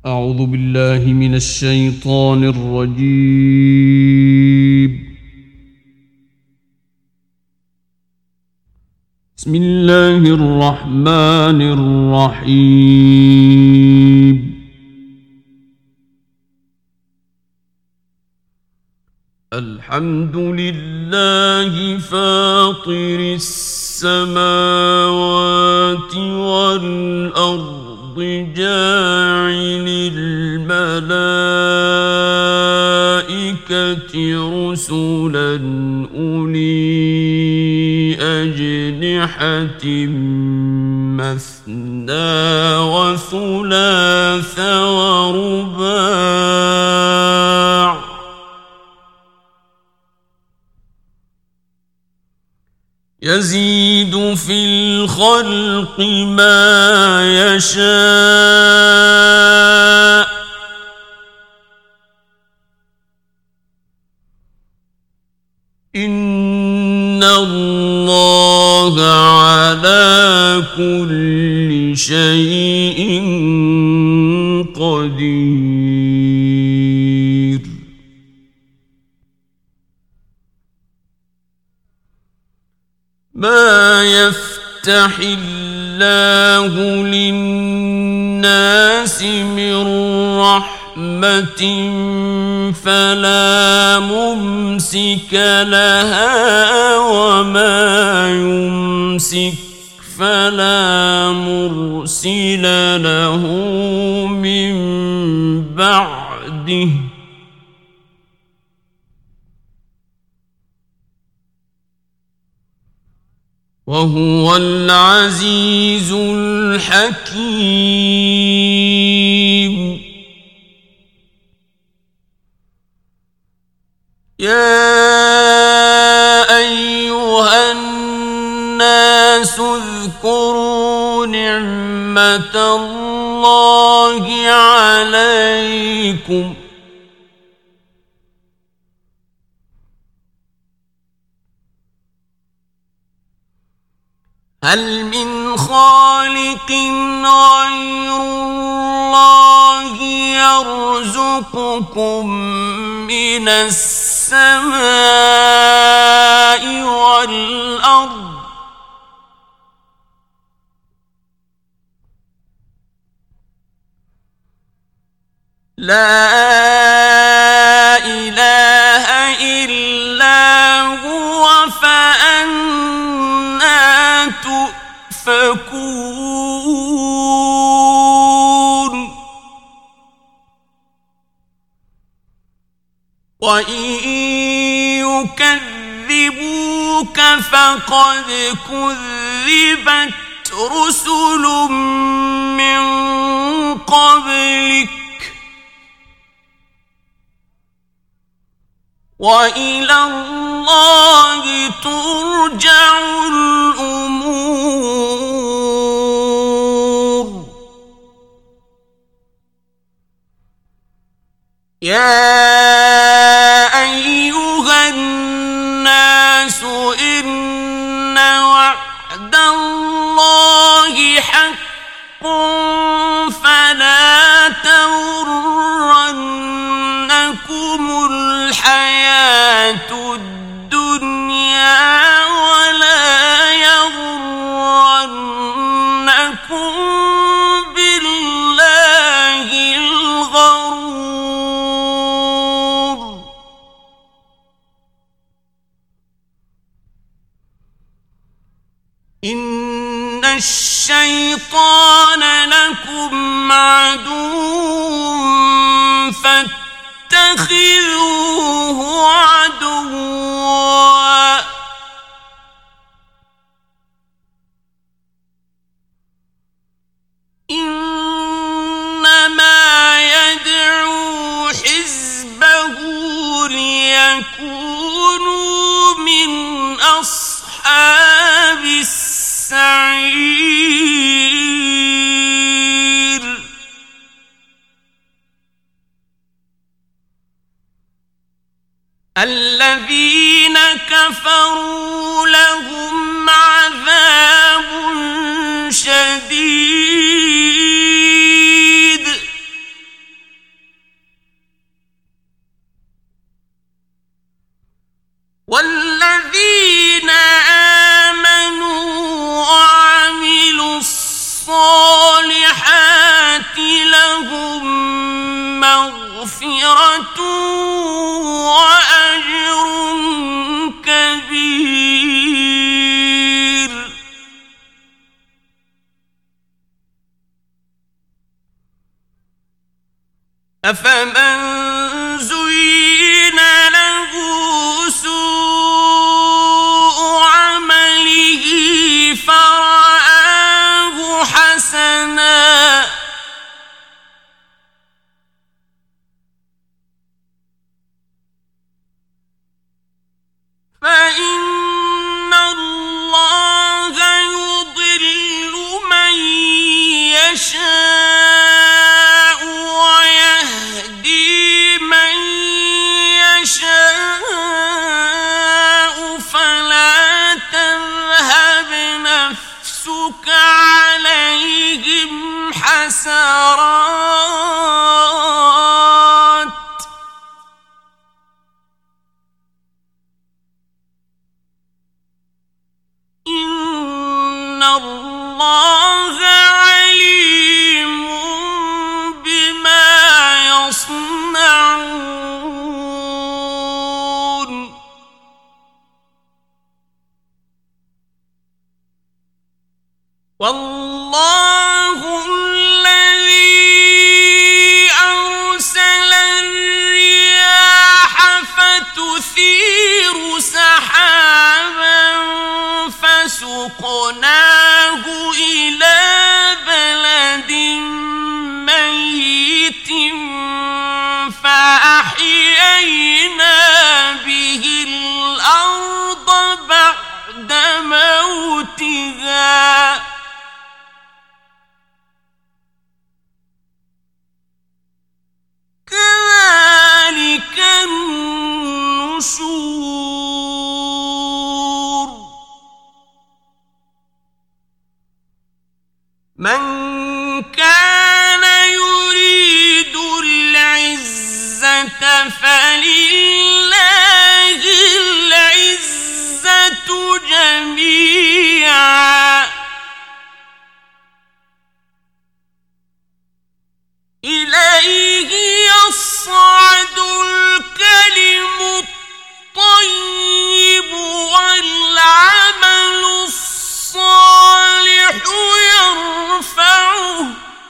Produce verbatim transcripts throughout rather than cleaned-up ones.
أعوذ بالله من الشيطان الرجيم. بسم الله الرحمن الرحيم. الحمد لله فاطر السماوات والأرض جاعل الملائكة رسلا أولي أجنحة مثنى وثلاث ورباع يزيد في الخلق ما يشاء إن الله على كل شيء قدير. ما يفتح الله للناس من رحمة فلا ممسك لها وما يمسك فلا مرسل له من بعده وهو العزيز الحكيم. يا أيها الناس اذكروا نعمة الله عليكم هل من خالق غير الله يرزقكم من السماء والأرض لا إله إلا هو فأنى تؤفكون. وإن يكذبوك فقد كذبت رسل من قبلك وإلى الله ترجع الأمور. يا أيها الناس إن وعد الله حق فلا تغرنكم الحياة الدنيا ولا يغرنكم بالله الغرور. إن الشيطان لكم عدو فاتخذوه عدوا إنما يدعو حزبه ليكونوا من أصحاب السعير. الذين كفروا لهم عذاب شديد مغفرة وأجر كبير. أفمن زين له سوء عمله فرآه حسنا فإن الله يضل من يشاء ويهدي من يشاء فلا تذهب نفسك عليهم حسرات إن الله عليم بما يصنعون. والله الذي أرسل الرياح فتثير سحابا فسقناه إلى بلد ميت فأحيينا به الأرض بعد موتها كذلك النشور. من كان يريد العزة فلله العزة جميعا إليه يصعد الكلم الطيب والعمل الصالح يرفعه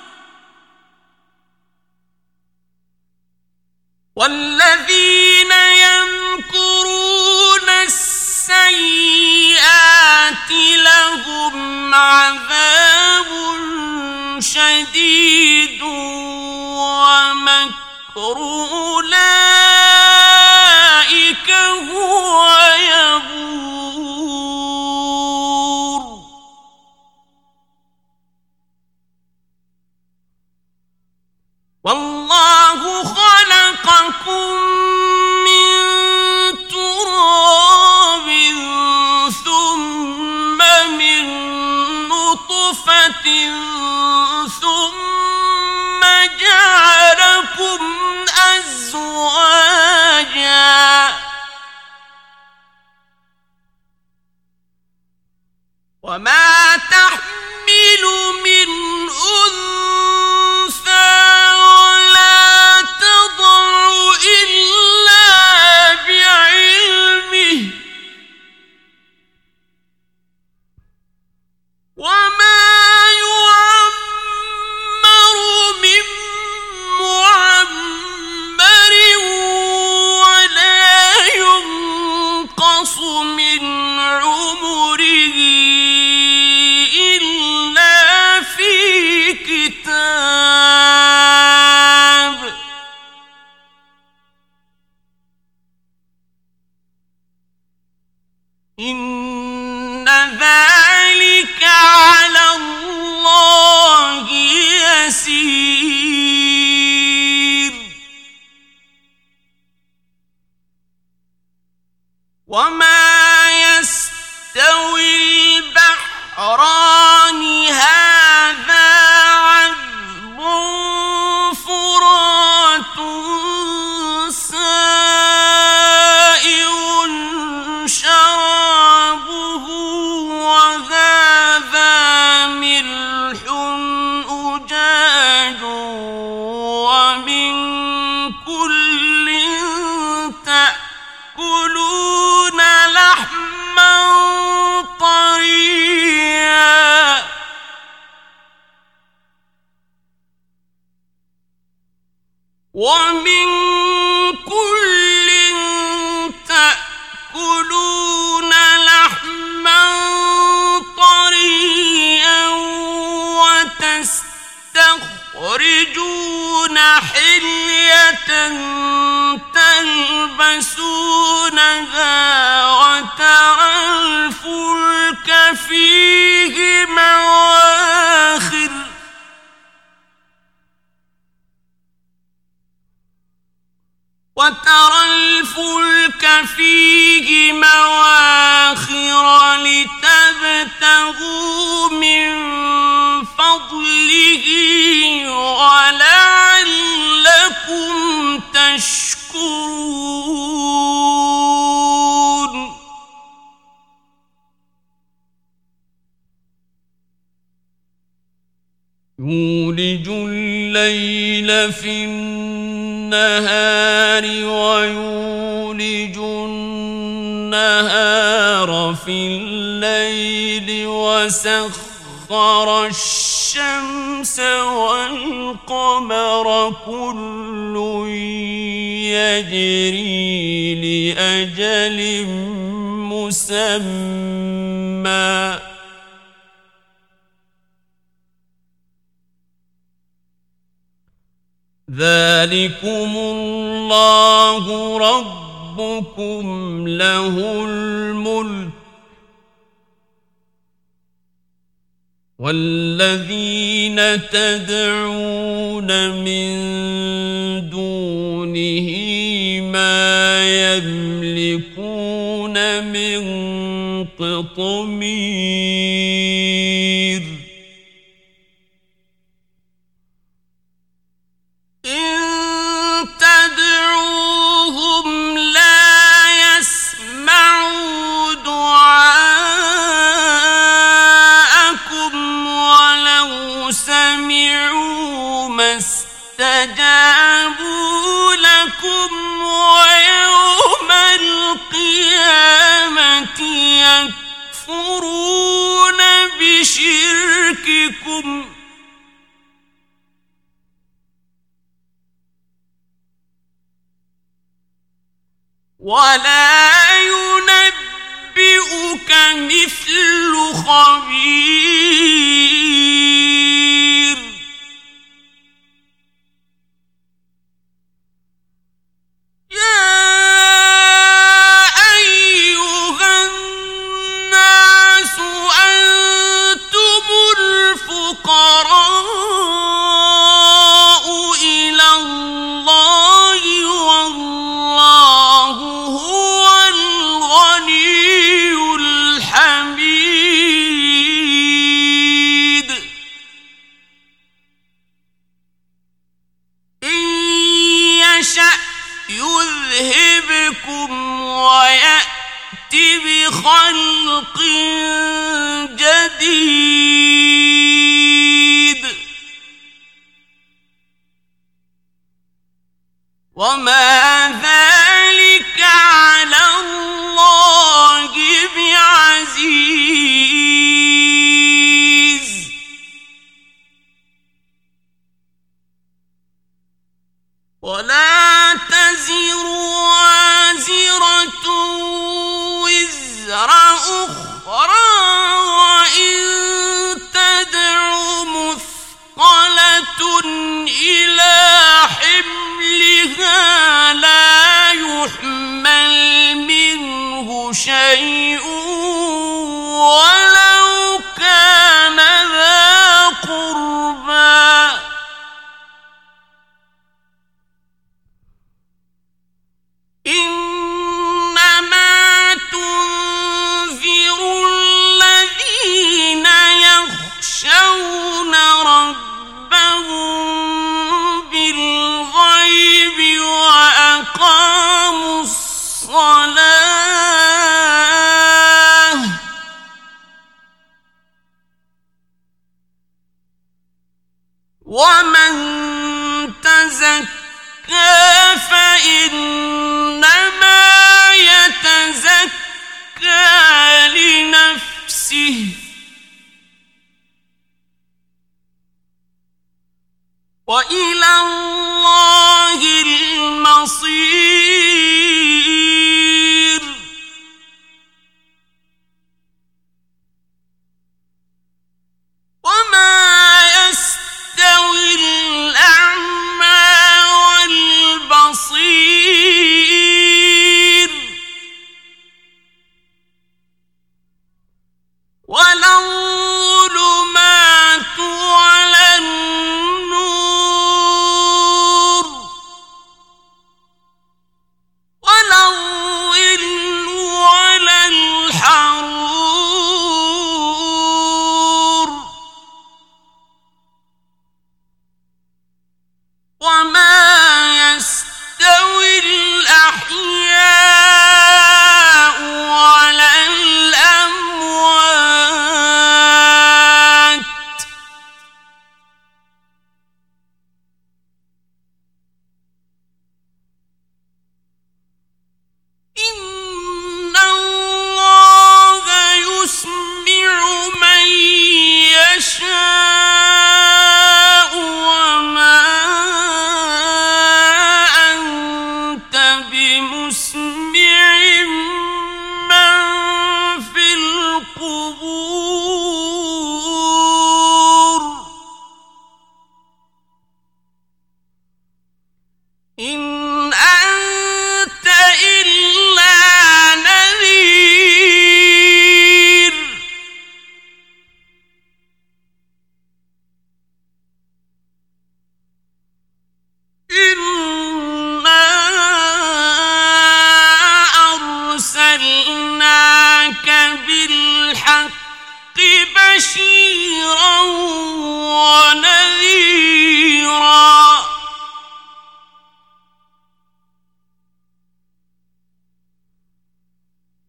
والذين يمكرون السيئات لهم عذاب شديد ومكر أولئك هو يبور. والله خلقكم من تراب ثم من نطفة ثم جعلكم أزواجا ومن كل تأكلون لحما طريا وتستخرجون حلية تلبسونها وترى الفلك فيه مواخر وترى الفلك فيه مواخر لتبتغوا من فضله ولعلكم تشكرون. يولج الليل في النهار ويولج النهار في الليل وسخر الشمس والقمر كل يجري لأجل مسمى ذلكم الله ربكم له الملك والذين تدعون من دونه ما يملكون من قطمير. إن تدعوهم لا يسمعوا دعاءكم ولو سمعوا ما استجابوا لكم ويوم القيامة يكفرون بشرككم ولا ينبئك مثل خبير. يا أيها الناس أنتم الفقراء إلى الله والله هو الغني الحميد. إن يشأ يذهبكم ويأت بخلق جديد وما ذلك على الله بعزيز. ولا تزر وازرة وزر أخرى وإن تدع مثقلة إلى حملها لا يحمل منه شيء ولو كان ذا قربى. إنما تنذر الذين يخشون ربهم بالغيب وأقاموا الصلاة ومن تزكى فإنما يتزكى لنفسه وإلى الله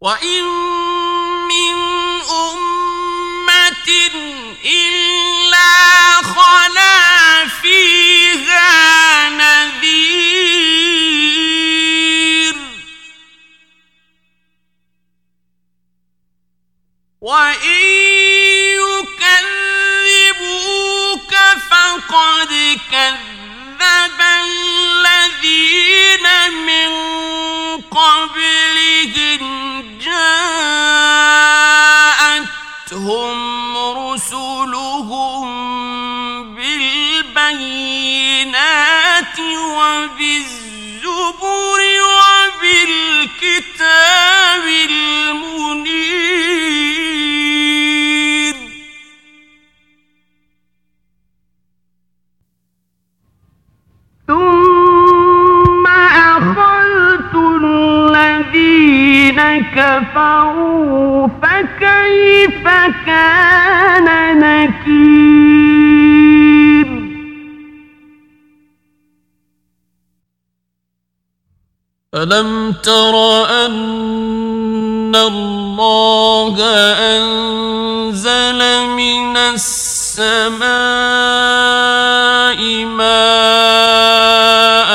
وإن من أمة إلا خلا فيها نذير وإن يكذبوك فقد كذب الذين من قبلهم جاءتهم رسلهم بالبينات وبالزبر وبالكتاب المنير ثم أخذت الذين كفروا فكيف كان نكير ألم تر أن الله أنزل من السماء ماء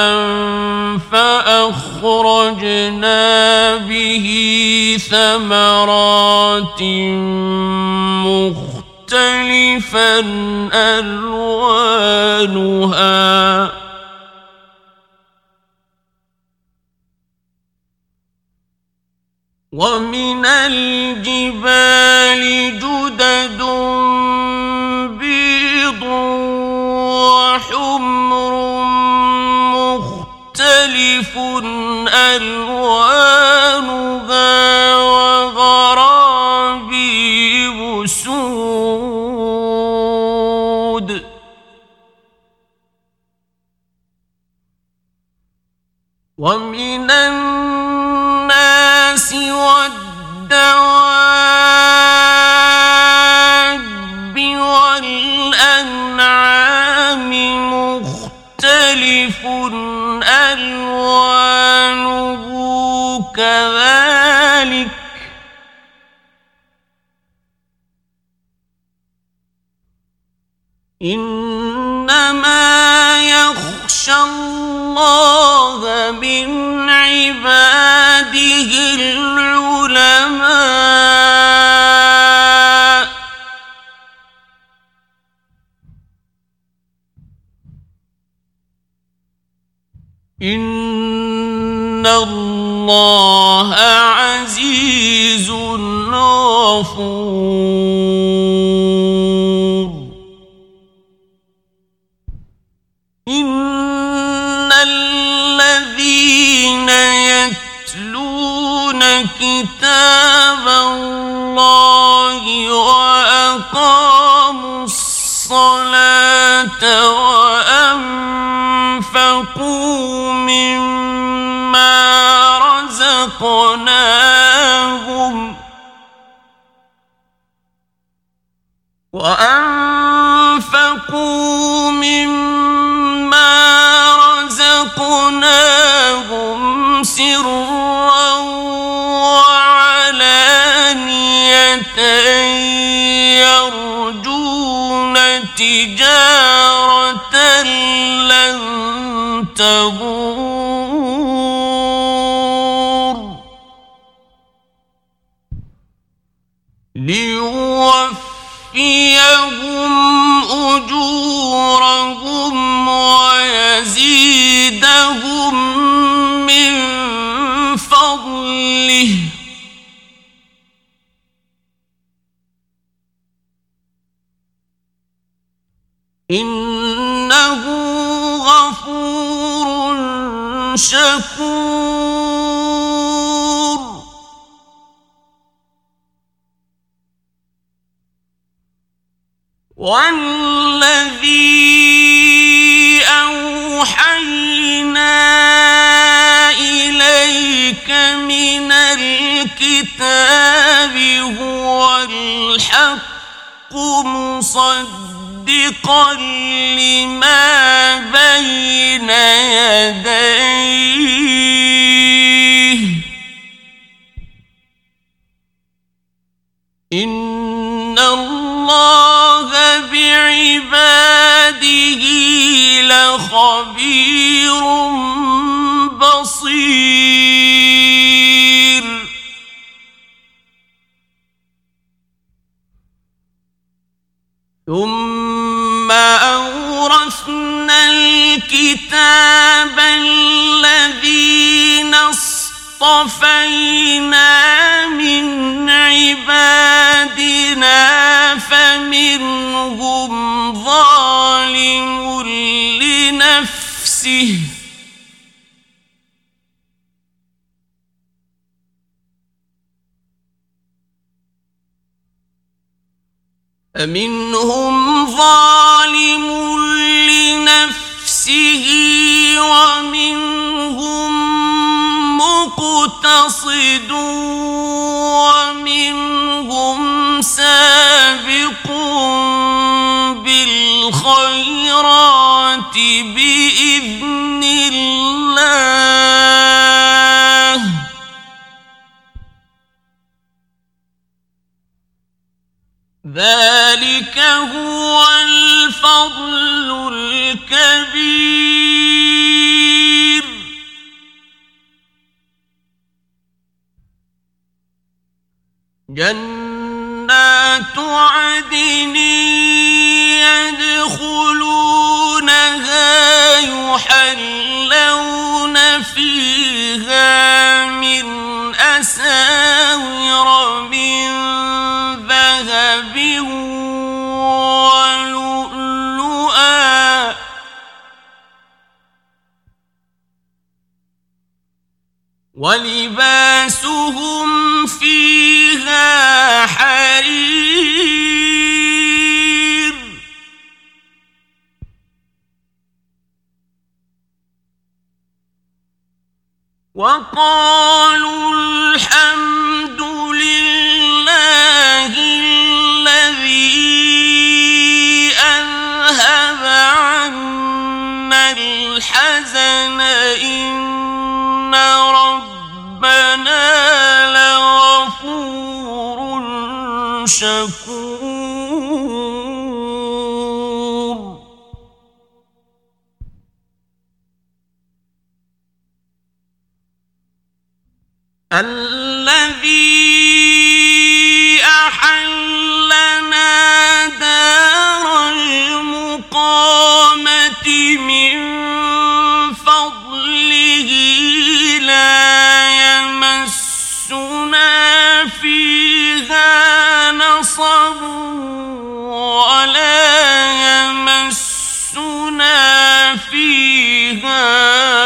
فأخرجنا به ثمرات مختلفا ألوانها ومن الجبال جدد بيض وحمر مختلف ألوانها وغرابيب سود ومن الناس والدواب والأنعام مختلف ألوانه كذلك إنما يخشى الله من عباده العلماء إن الله عزيز غفور إن الذين يتلون كتاب الله وأقاموا الصلاة وأنفقوا مما رزقناهم وأنفقوا مما رزقناهم سرا وعلانية يرجون تجارة لن تبور ليوفيهم أجورهم ويزيدهم من فضله إنه غفور شكور والذي أوحينا إليك من الكتاب هو الحق مصدقا لما بين يديه خبير بصير. ثم أورثنا الكتاب الذين اصطفينا من عبادنا فمنهم ظالم لنفسه فمنهم ظالم لنفسه ومنهم مقتصد ومنهم سابق بالخيرات بإذن الله ذلك هو الفضل الكبير. جنات عدن يدخلونها يحلون فيها من أساور من ذهب ولؤلؤا ولباسهم فيها حرير. وقالوا الحمد لله الذي أذهب عنا الحزن إن ربنا لغفور شكور. الذي أحلنا دار المقامة من فضله لا يمسنا فيها نصب ولا يمسنا فيها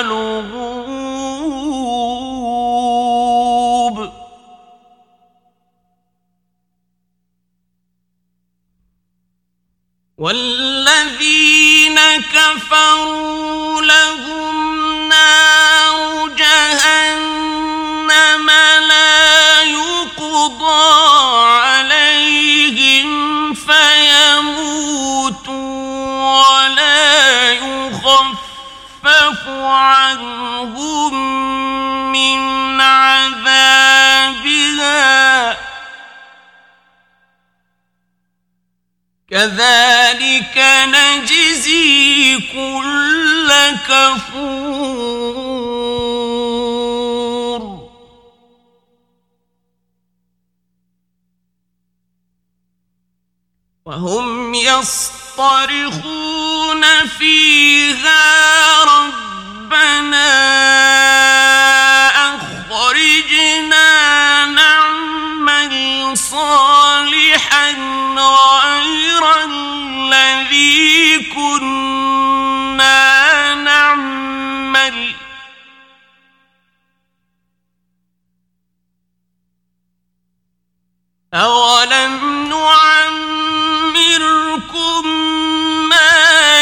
لغوب. والذين كفروا لهم نار جهنم لا يقضى عليهم فيموتوا ولا يخفف عنهم من عذابها كذلك نجزي كل كفور. وهم يصطرخون فيها ربنا أخرجنا نعمل صالحا غير الذي كنا نعمل أولم نعمركم ما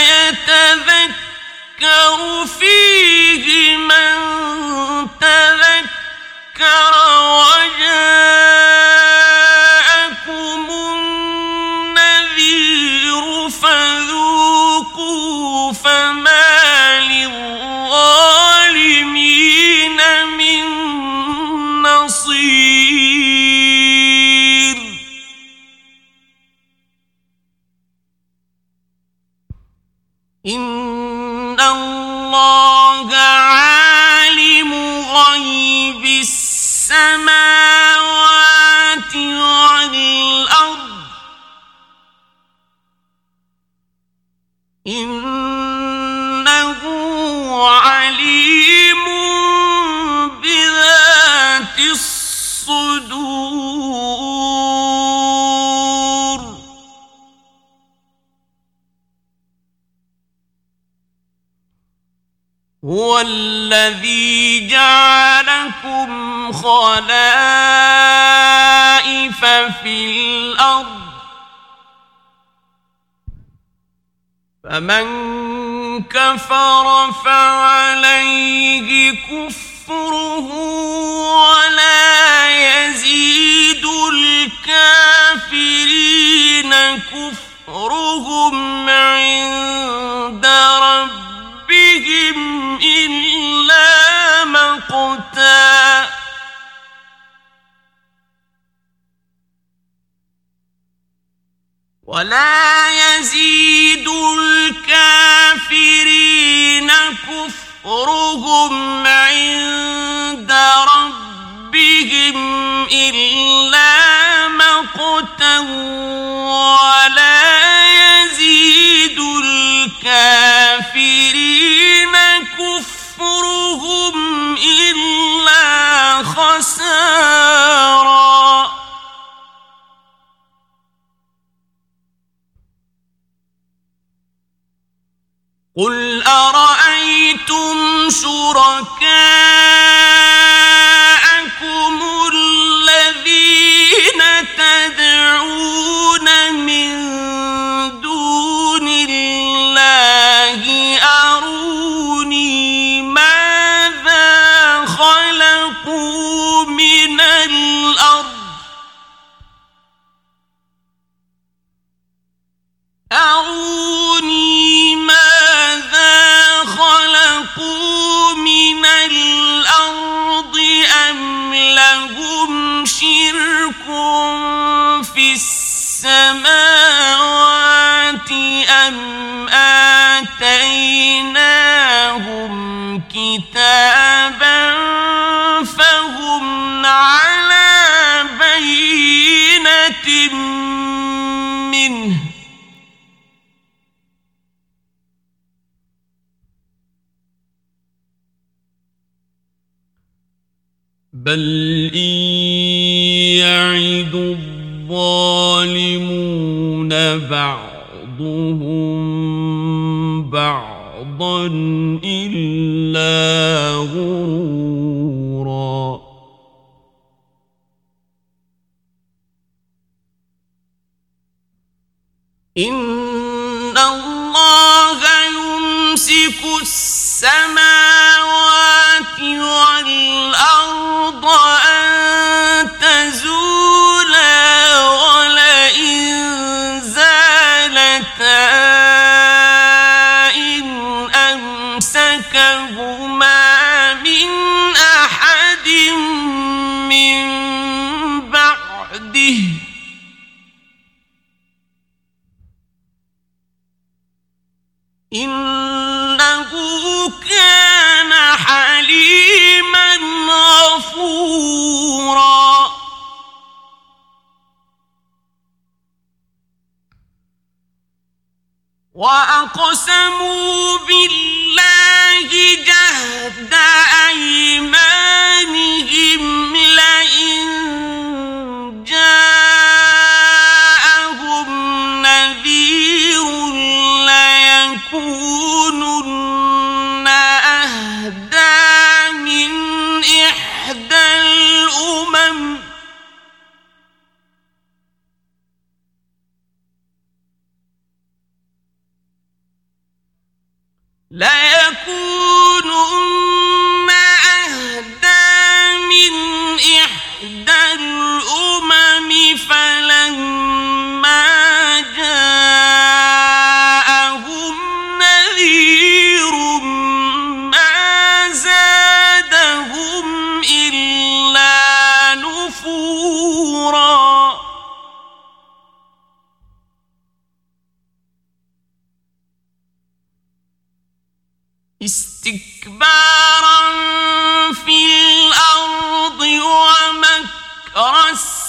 يتذكر فيه من تذكر وجاءكم النذير فذوقوا فما للظالمين من نصير. إن الله عالم غيب السماوات والأرض إنه عليم بذات الصدور هو الذي جعلكم خلائف في الأرض فمن كفر فعليه كفره ولا يزيد الكافرين كفرهم عند ربهم إلا مقتا ولا يزيد الكافرين كفرهم عند ربهم إلا مقتا ولا يزيد الكافرين كفرهم إلا خسارا قل أرأيتم شركاءكم الذين تدعون من دون الله أروني ماذا خلقوا من الأرض أروني ماذا خلقوا من الأرض أم لهم شرك في السماوات أم آتيناهم كتابا فهم على بينة منه بل إن يعد الظالمون بعضهم بعضا إلا غرورا إن الله يمسك السماوات والأرض أن تزولا ولئن زالتا إن أمسكهما من أحد من بعده إنه كان حليما غفورا وأقسموا بالله جهد أيمانهم لئن جاءهم نذير ليكونن أهدى من إحدى الأمم ليكونن أهدى من إحدى الأمم فلما جاءهم نذير ما زادهم إلا نفورا استكبارا في الأرض ومكر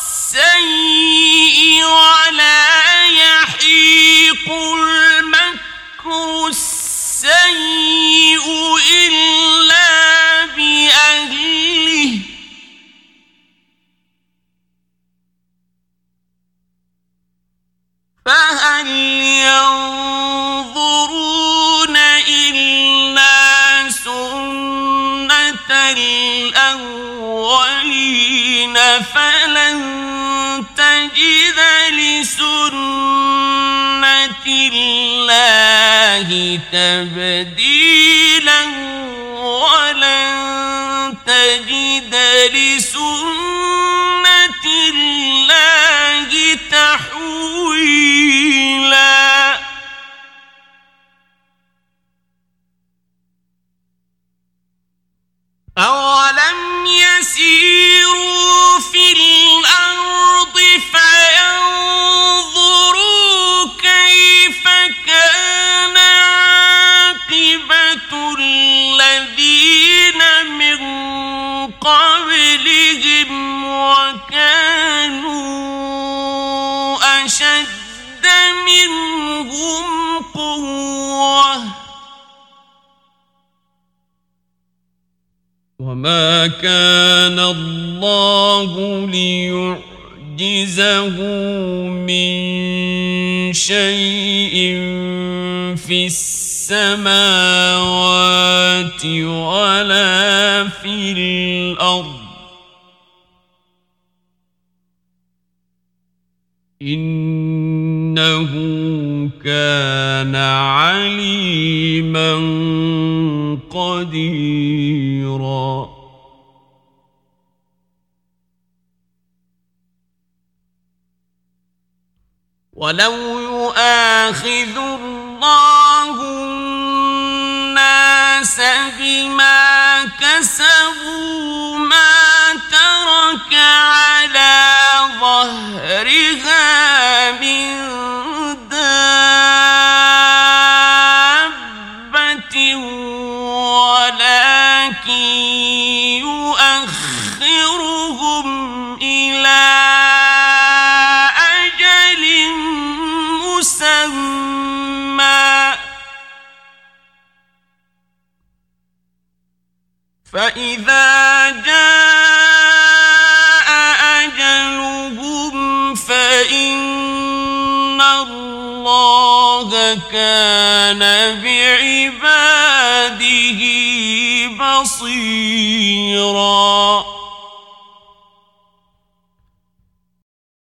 السيء ولا يحيق المكر السيء إلا بأهله فهل ينظرون إلا سنة الأولين فلن تجد لسنة الله تبديلا ولن تجد لسنة الله تحويلا أولم يسيروا في الأرض فينظروا كيف كان عاقبة الذين من قبلهم وكانوا أشد منهم قوة وما كان الله ليعجزه من شيء في السماوات ولا في الأرض إنه كان عليما قديرا ولو يؤاخذ الله الناس بما كسبوا ما ترك على ظهرها من دابة ولكن يؤخرهم إلى أجل مسمى فإذا جاء أجلهم فإن الله كان بعباده بصيرا